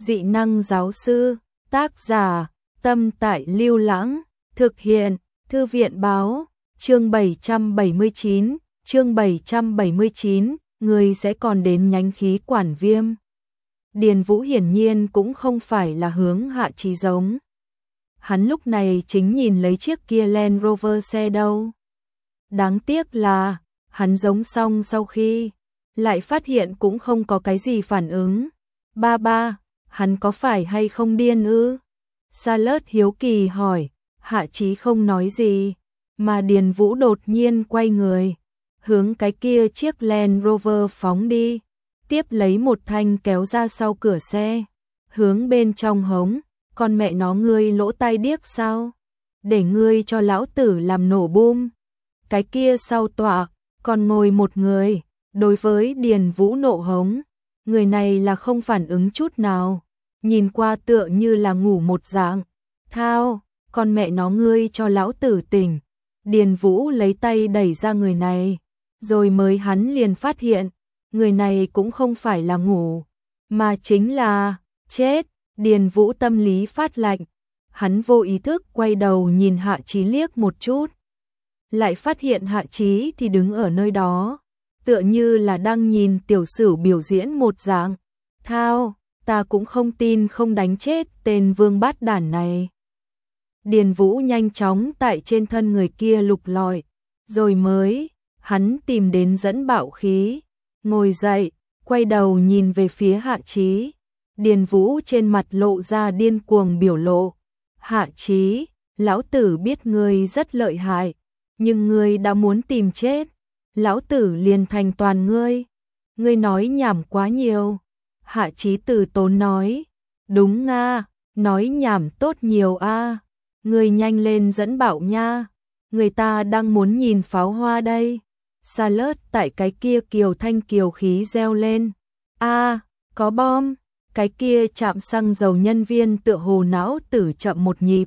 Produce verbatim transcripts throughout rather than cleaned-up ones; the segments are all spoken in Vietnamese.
Dị năng giáo sư, tác giả, Tâm Tại Lưu Lãng, thực hiện, Thư viện báo, chương bảy trăm bảy mươi chín, chương bảy trăm bảy mươi chín, người sẽ còn đến nhánh khí quản viêm. Điền Vũ hiển nhiên cũng không phải là hướng Hạ Chí giống. Hắn lúc này chính nhìn lấy chiếc kia Land Rover xe đâu. Đáng tiếc là, hắn giống xong sau khi, lại phát hiện cũng không có cái gì phản ứng. Ba ba, hắn có phải hay không điên ư? Charlotte hiếu kỳ hỏi, Hạ Chí không nói gì, mà Điền Vũ đột nhiên quay người, hướng cái kia chiếc Land Rover phóng đi, tiếp lấy một thanh kéo ra sau cửa xe, hướng bên trong hống, con mẹ nó ngươi lỗ tai điếc sao? Để ngươi cho lão tử làm nổ bum. Cái kia sau tọa, còn ngồi một người, đối với Điền Vũ nộ hống, người này là không phản ứng chút nào, nhìn qua tựa như là ngủ một dạng. Thao, con mẹ nó ngươi cho lão tử tỉnh. Điền Vũ lấy tay đẩy ra người này, rồi mới hắn liền phát hiện, người này cũng không phải là ngủ, mà chính là chết. Điền Vũ tâm lý phát lạnh, hắn vô ý thức quay đầu nhìn Hạ Chí liếc một chút, lại phát hiện Hạ Chí thì đứng ở nơi đó, tựa như là đang nhìn tiểu sử biểu diễn một dạng. Thao, ta cũng không tin không đánh chết tên vương bát đản này. Điền Vũ nhanh chóng tại trên thân người kia lục lọi, rồi mới, hắn tìm đến dẫn bạo khí, ngồi dậy, quay đầu nhìn về phía Hạ Chí. Điền Vũ trên mặt lộ ra điên cuồng biểu lộ. Hạ Chí, lão tử biết ngươi rất lợi hại, nhưng ngươi đã muốn tìm chết, lão tử liền thành toàn ngươi. Ngươi nói nhảm quá nhiều. Hạ Chí từ tốn nói. Đúng nga, nói nhảm tốt nhiều a. Ngươi nhanh lên dẫn bạo nha, người ta đang muốn nhìn pháo hoa đây. Charlotte tại cái kia kiều thanh kiều khí reo lên. A, có bom. Cái kia trạm xăng dầu nhân viên tựa hồ não tử chậm một nhịp.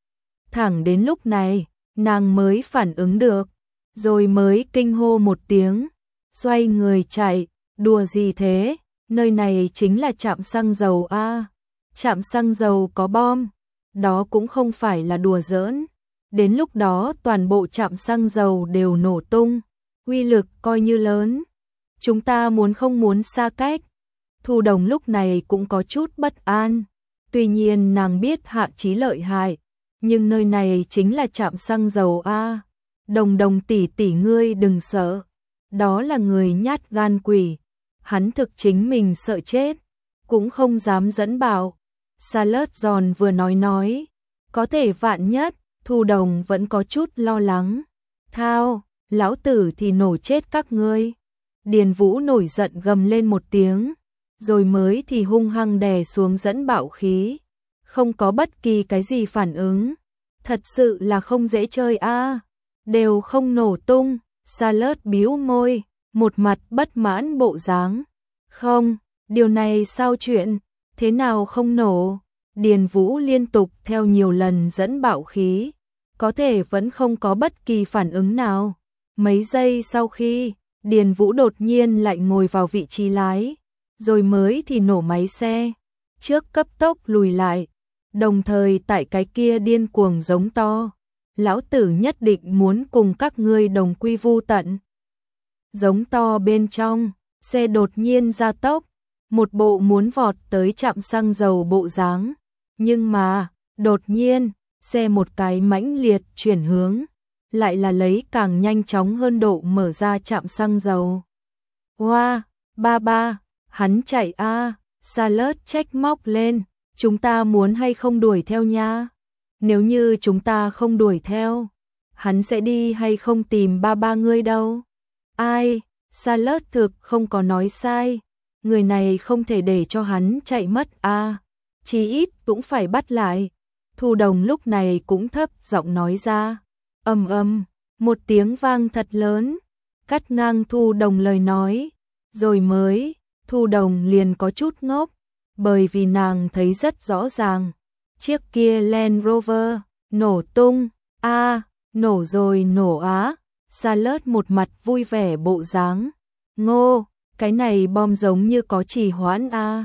Thẳng đến lúc này, nàng mới phản ứng được, rồi mới kinh hô một tiếng, xoay người chạy. Đùa gì thế, nơi này chính là trạm xăng dầu a. Trạm xăng dầu có bom, đó cũng không phải là đùa giỡn. Đến lúc đó toàn bộ trạm xăng dầu đều nổ tung, uy lực coi như lớn. Chúng ta muốn không muốn xa cách. Thu Đồng lúc này cũng có chút bất an. Tuy nhiên nàng biết Hạ Chí lợi hại, nhưng nơi này chính là trạm xăng dầu a. Đồng Đồng tỷ tỷ ngươi đừng sợ, đó là người nhát gan quỷ, hắn thực chính mình sợ chết, cũng không dám dẫn bảo. Charlotte giòn vừa nói nói, có thể vạn nhất. Thu Đồng vẫn có chút lo lắng. Thao, lão tử thì nổ chết các ngươi. Điền Vũ nổi giận gầm lên một tiếng, rồi mới thì hung hăng đè xuống dẫn bạo khí, không có bất kỳ cái gì phản ứng. Thật sự là không dễ chơi a, đều không nổ tung. Charlotte bĩu môi, một mặt bất mãn bộ dáng. Không, điều này sao chuyện, thế nào không nổ? Điền Vũ liên tục theo nhiều lần dẫn bạo khí, có thể vẫn không có bất kỳ phản ứng nào. Mấy giây sau khi, Điền Vũ đột nhiên lại ngồi vào vị trí lái, rồi mới thì nổ máy xe, trước cấp tốc lùi lại, đồng thời tại cái kia điên cuồng giống to. Lão tử nhất định muốn cùng các ngươi đồng quy vu tận. Giống to bên trong, xe đột nhiên gia tốc, một bộ muốn vọt tới trạm xăng dầu bộ dáng. Nhưng mà, đột nhiên, xe một cái mãnh liệt chuyển hướng, lại là lấy càng nhanh chóng hơn độ mở ra trạm xăng dầu. Hoa, wow, ba ba, hắn chạy a. À. Charlotte trách móc lên, chúng ta muốn hay không đuổi theo nha? Nếu như chúng ta không đuổi theo, hắn sẽ đi hay không tìm ba ba ngươi đâu? Ai, Charlotte thực không có nói sai, người này không thể để cho hắn chạy mất a. À. Chí ít cũng phải bắt lại. Thu Đồng lúc này cũng thấp giọng nói ra. Ầm ầm, một tiếng vang thật lớn, cắt ngang Thu Đồng lời nói, rồi mới, Thu Đồng liền có chút ngốc, bởi vì nàng thấy rất rõ ràng, chiếc kia Land Rover nổ tung. A, à, nổ rồi nổ á. Charlotte một mặt vui vẻ bộ dáng. Ngô, cái này bom giống như có trì hoãn a. À.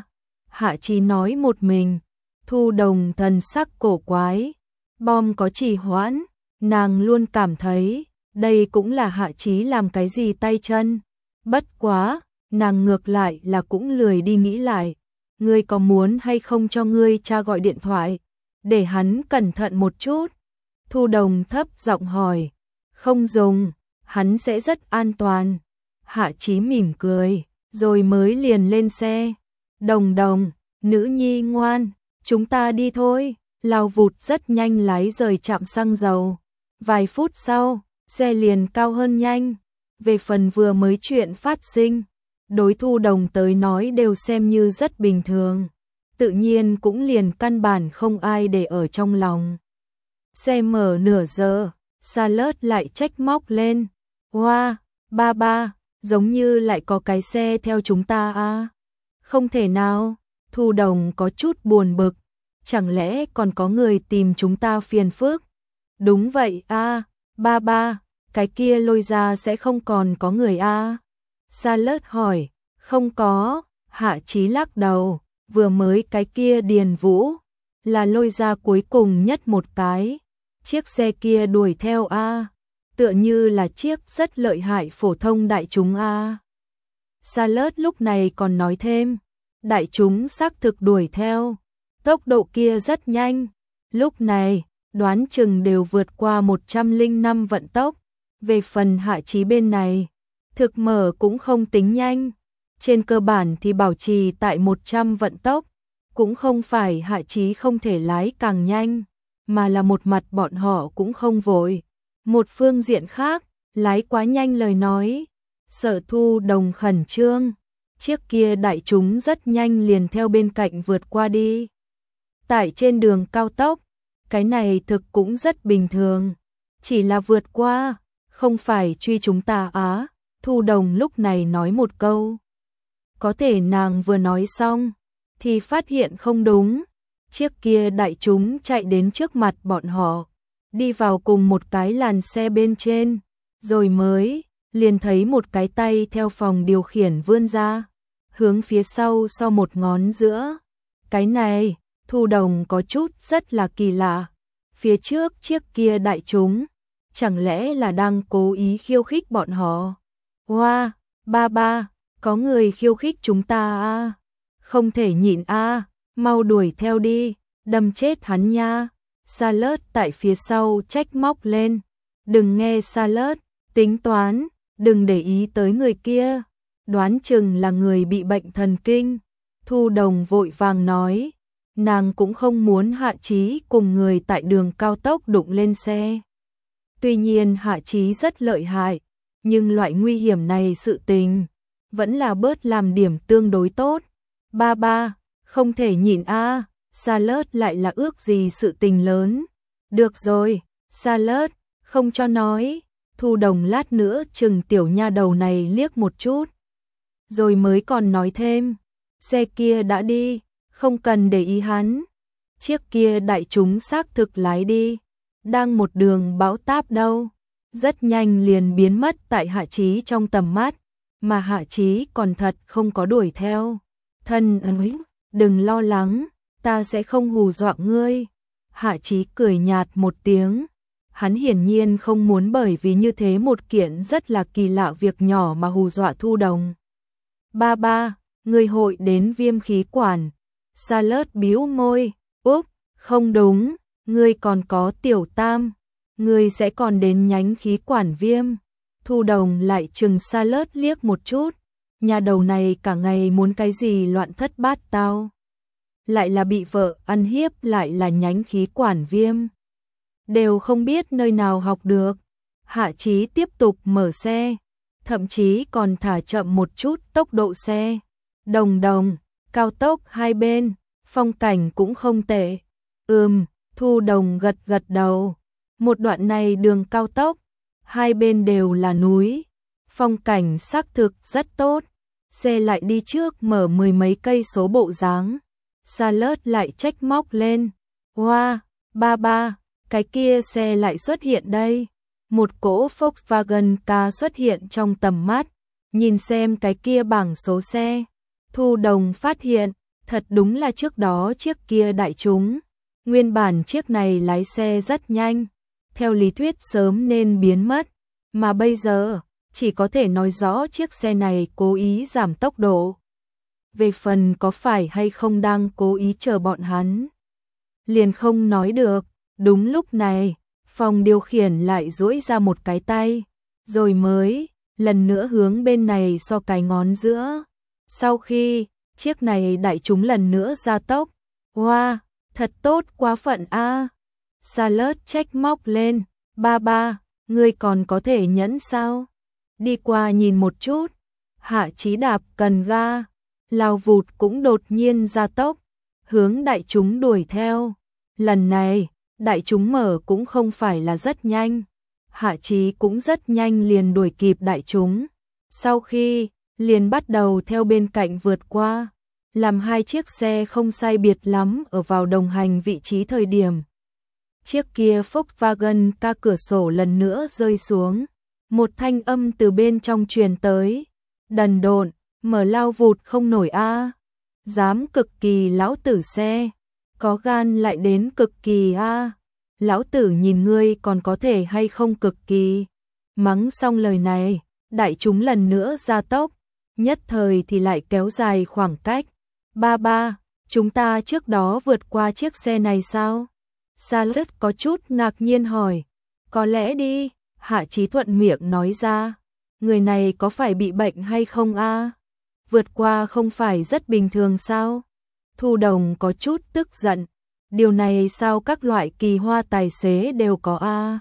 Hạ Chí nói một mình. Thu Đồng thần sắc cổ quái. Bom có trì hoãn, nàng luôn cảm thấy đây cũng là Hạ Chí làm cái gì tay chân. Bất quá, nàng ngược lại là cũng lười đi nghĩ lại. Ngươi có muốn hay không cho ngươi cha gọi điện thoại, để hắn cẩn thận một chút? Thu Đồng thấp giọng hỏi. Không dùng, hắn sẽ rất an toàn. Hạ Chí mỉm cười, rồi mới liền lên xe. Đồng Đồng, nữ nhi ngoan, chúng ta đi thôi. Lao vụt rất nhanh lái rời trạm xăng dầu. Vài phút sau, xe liền cao hơn nhanh. Về phần vừa mới chuyện phát sinh, đối Thu Đồng tới nói đều xem như rất bình thường. Tự nhiên cũng liền căn bản không ai để ở trong lòng. Xe mở nửa giờ, Charlotte lại trách móc lên. Hoa, wow, ba ba, giống như lại có cái xe theo chúng ta à? Không thể nào, Thu Đồng có chút buồn bực. Chẳng lẽ còn có người tìm chúng ta phiền phức? Đúng vậy à, ba ba, cái kia Lôi ra sẽ không còn có người à? Charlotte hỏi. Không có, Hạ Chí lắc đầu, vừa mới cái kia Điền Vũ, là Lôi ra cuối cùng nhất một cái. Chiếc xe kia đuổi theo a, tựa như là chiếc rất lợi hại phổ thông đại chúng a. Charlotte lúc này còn nói thêm, đại chúng xác thực đuổi theo, tốc độ kia rất nhanh, lúc này đoán chừng đều vượt qua một trăm lẻ năm vận tốc. Về phần Hạ Chí bên này, thực mở cũng không tính nhanh, trên cơ bản thì bảo trì tại một trăm vận tốc, cũng không phải Hạ Chí không thể lái càng nhanh, mà là một mặt bọn họ cũng không vội. Một phương diện khác, lái quá nhanh lời nói, sợ Thu Đồng khẩn trương, chiếc kia đại chúng rất nhanh liền theo bên cạnh vượt qua đi. Tại trên đường cao tốc, cái này thực cũng rất bình thường, chỉ là vượt qua, không phải truy chúng ta á. Thu Đồng lúc này nói một câu. Có thể nàng vừa nói xong, thì phát hiện không đúng. Chiếc kia đại chúng chạy đến trước mặt bọn họ, đi vào cùng một cái làn xe bên trên, rồi mới liền thấy một cái tay theo phòng điều khiển vươn ra, hướng phía sau sau một ngón giữa. Cái này, Thu Đồng có chút rất là kỳ lạ. Phía trước chiếc kia đại chúng, chẳng lẽ là đang cố ý khiêu khích bọn họ? Hoa, wow, ba ba, có người khiêu khích chúng ta à? Không thể nhịn à, mau đuổi theo đi, đâm chết hắn nha. Charlotte tại phía sau trách móc lên. Đừng nghe Charlotte, tính toán, đừng để ý tới người kia, đoán chừng là người bị bệnh thần kinh. Thu Đồng vội vàng nói, nàng cũng không muốn Hạ Chí cùng người tại đường cao tốc đụng lên xe. Tuy nhiên Hạ Chí rất lợi hại, nhưng loại nguy hiểm này sự tình, vẫn là bớt làm điểm tương đối tốt. Ba ba, không thể nhịn a, à, Charlotte lại là ước gì sự tình lớn. Được rồi, Charlotte, không cho nói. Thu Đồng lát nữa chừng tiểu nha đầu này liếc một chút, rồi mới còn nói thêm, xe kia đã đi, không cần để ý hắn. Chiếc kia đại chúng xác thực lái đi, đang một đường bão táp đâu, rất nhanh liền biến mất tại Hạ Chí trong tầm mắt, mà Hạ Chí còn thật không có đuổi theo. Thân ơi, đừng lo lắng, ta sẽ không hù dọa ngươi. Hạ Chí cười nhạt một tiếng, hắn hiển nhiên không muốn bởi vì như thế một kiện rất là kỳ lạ việc nhỏ mà hù dọa Thu Đồng. Ba ba, ngươi hội đến viêm khí quản. Charlotte bĩu môi, úp, không đúng, ngươi còn có tiểu tam, ngươi sẽ còn đến nhánh khí quản viêm. Thu Đồng lại chừng Charlotte liếc một chút, nhà đầu này cả ngày muốn cái gì loạn thất bát tao. Lại là bị vợ ăn hiếp, lại là nhánh khí quản viêm. Đều không biết nơi nào học được. Hạ Chí tiếp tục mở xe, thậm chí còn thả chậm một chút tốc độ xe. Đồng Đồng, cao tốc hai bên, phong cảnh cũng không tệ. Ừm, Thu Đồng gật gật đầu. Một đoạn này đường cao tốc, hai bên đều là núi, phong cảnh xác thực rất tốt. Xe lại đi trước mở mười mấy cây số bộ dáng. Charlotte lại trách móc lên. Hoa, wow, ba ba, cái kia xe lại xuất hiện đây. Một cỗ Volkswagen ca xuất hiện trong tầm mắt. Nhìn xem cái kia bảng số xe, Thu Đồng phát hiện, Thật đúng là trước đó chiếc kia đại chúng. Nguyên bản chiếc này lái xe rất nhanh, theo lý thuyết sớm nên biến mất, mà bây giờ chỉ có thể nói rõ chiếc xe này cố ý giảm tốc độ. Về phần có phải hay không đang cố ý chờ bọn hắn, liền không nói được. Đúng lúc này, phòng điều khiển lại duỗi ra một cái tay, rồi mới lần nữa hướng bên này so cái ngón giữa. Sau khi chiếc này đại chúng lần nữa gia tốc, wow, thật tốt quá phận a. Charlotte trách móc lên, ba ba, ngươi còn có thể nhẫn sao? Đi qua nhìn một chút. Hạ Chí đạp cần ga, lao vụt cũng đột nhiên gia tốc, hướng đại chúng đuổi theo. Lần này, đại chúng mở cũng không phải là rất nhanh. Hạ Chí cũng rất nhanh liền đuổi kịp đại chúng. Sau khi, liền bắt đầu theo bên cạnh vượt qua, làm hai chiếc xe không sai biệt lắm ở vào đồng hành vị trí thời điểm. Chiếc kia Volkswagen ca cửa sổ lần nữa rơi xuống. Một thanh âm từ bên trong truyền tới. Đần độn, mở lao vụt không nổi a. Dám cực kỳ lão tử xe. Có gan lại đến cực kỳ a. Lão tử nhìn ngươi còn có thể hay không cực kỳ. Mắng xong lời này, đại chúng lần nữa gia tốc. Nhất thời thì lại kéo dài khoảng cách. Ba ba, chúng ta trước đó vượt qua chiếc xe này sao? Charlotte có chút ngạc nhiên hỏi. Có lẽ đi, Hạ Chí thuận miệng nói ra. Người này có phải bị bệnh hay không a? Vượt qua không phải rất bình thường sao? Thu Đồng có chút tức giận. Điều này sao các loại kỳ hoa tài xế đều có a?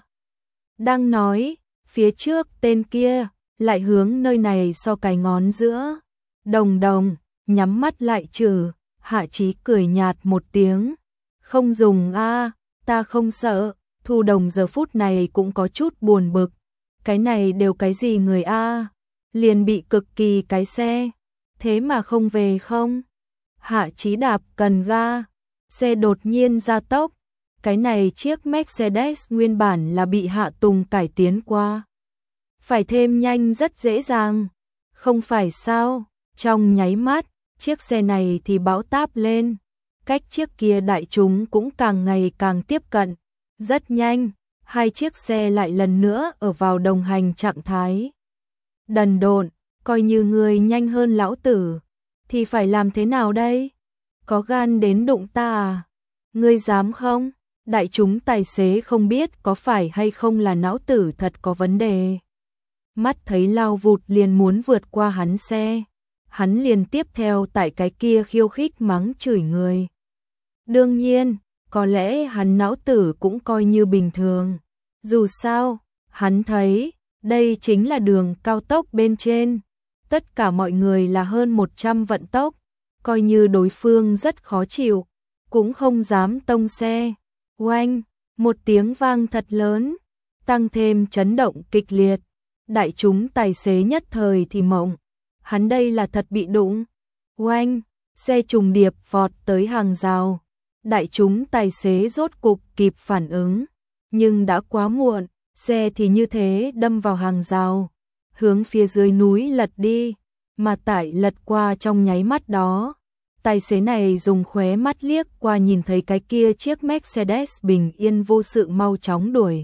Đang nói, phía trước tên kia lại hướng nơi này so cái ngón giữa. Đồng Đồng, nhắm mắt lại trừ. Hạ Chí cười nhạt một tiếng. Không dùng a, ta không sợ. Thu Đồng giờ phút này cũng có chút buồn bực. Cái này đều cái gì người a? Liền bị cực kỳ cái xe. Thế mà không về không? Hạ Chí đạp cần ga. Xe đột nhiên gia tốc. Cái này chiếc Mercedes nguyên bản là bị Hạ Tùng cải tiến qua. Phải thêm nhanh rất dễ dàng. Không phải sao? Trong nháy mắt, chiếc xe này thì bão táp lên. Cách chiếc kia đại chúng cũng càng ngày càng tiếp cận. Rất nhanh, hai chiếc xe lại lần nữa ở vào đồng hành trạng thái. Đần độn, coi như người nhanh hơn lão tử, thì phải làm thế nào đây? Có gan đến đụng ta à? Ngươi dám không? Đại chúng tài xế không biết có phải hay không là não tử thật có vấn đề. Mắt thấy lao vụt liền muốn vượt qua hắn xe. Hắn liền tiếp theo tại cái kia khiêu khích mắng chửi người. Đương nhiên, có lẽ hắn não tử cũng coi như bình thường. Dù sao, hắn thấy, đây chính là đường cao tốc bên trên. Tất cả mọi người là hơn một trăm vận tốc. Coi như đối phương rất khó chịu, cũng không dám tông xe. Oanh, một tiếng vang thật lớn, tăng thêm chấn động kịch liệt. Đại chúng tài xế nhất thời thì mộng. Hắn đây là thật bị đụng. Oanh, xe trùng điệp vọt tới hàng rào. Đại chúng tài xế rốt cục kịp phản ứng, nhưng đã quá muộn, xe thì như thế đâm vào hàng rào, hướng phía dưới núi lật đi, mà tại lật qua trong nháy mắt đó. Tài xế này dùng khóe mắt liếc qua nhìn thấy cái kia chiếc Mercedes bình yên vô sự mau chóng đuổi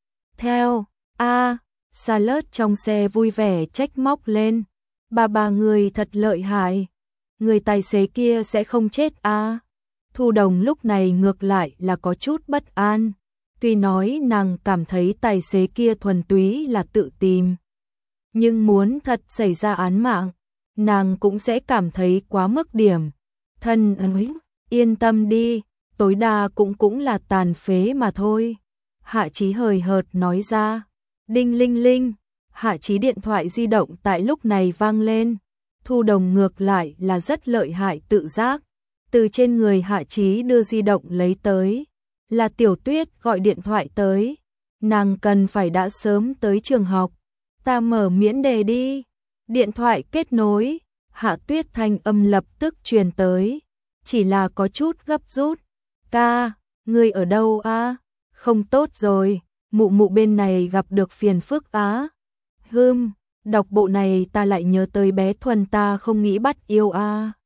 theo. A, à, Charlotte trong xe vui vẻ trách móc lên. Bà bà người thật lợi hại. Người tài xế kia sẽ không chết a. À. Thu Đồng lúc này ngược lại là có chút bất an. Tuy nói nàng cảm thấy tài xế kia thuần túy là tự tìm, nhưng muốn thật xảy ra án mạng, nàng cũng sẽ cảm thấy quá mức điểm. Thân ơi, yên tâm đi, tối đa cũng cũng là tàn phế mà thôi. Hạ Chí hời hợt nói ra. Đinh linh linh, Hạ Chí điện thoại di động tại lúc này vang lên. Thu Đồng ngược lại là rất lợi hại tự giác. Từ trên người Hạ Chí đưa di động lấy tới. Là Tiểu Tuyết gọi điện thoại tới. Nàng cần phải đã sớm tới trường học. Ta mở miễn đề đi. Điện thoại kết nối. Hạ Tuyết thanh âm lập tức truyền tới. Chỉ là có chút gấp rút. Ca, ngươi ở đâu a? Không tốt rồi, mụ mụ bên này gặp được phiền phức á. Hừm, đọc bộ này ta lại nhớ tới bé Thuần ta không nghĩ bắt yêu a.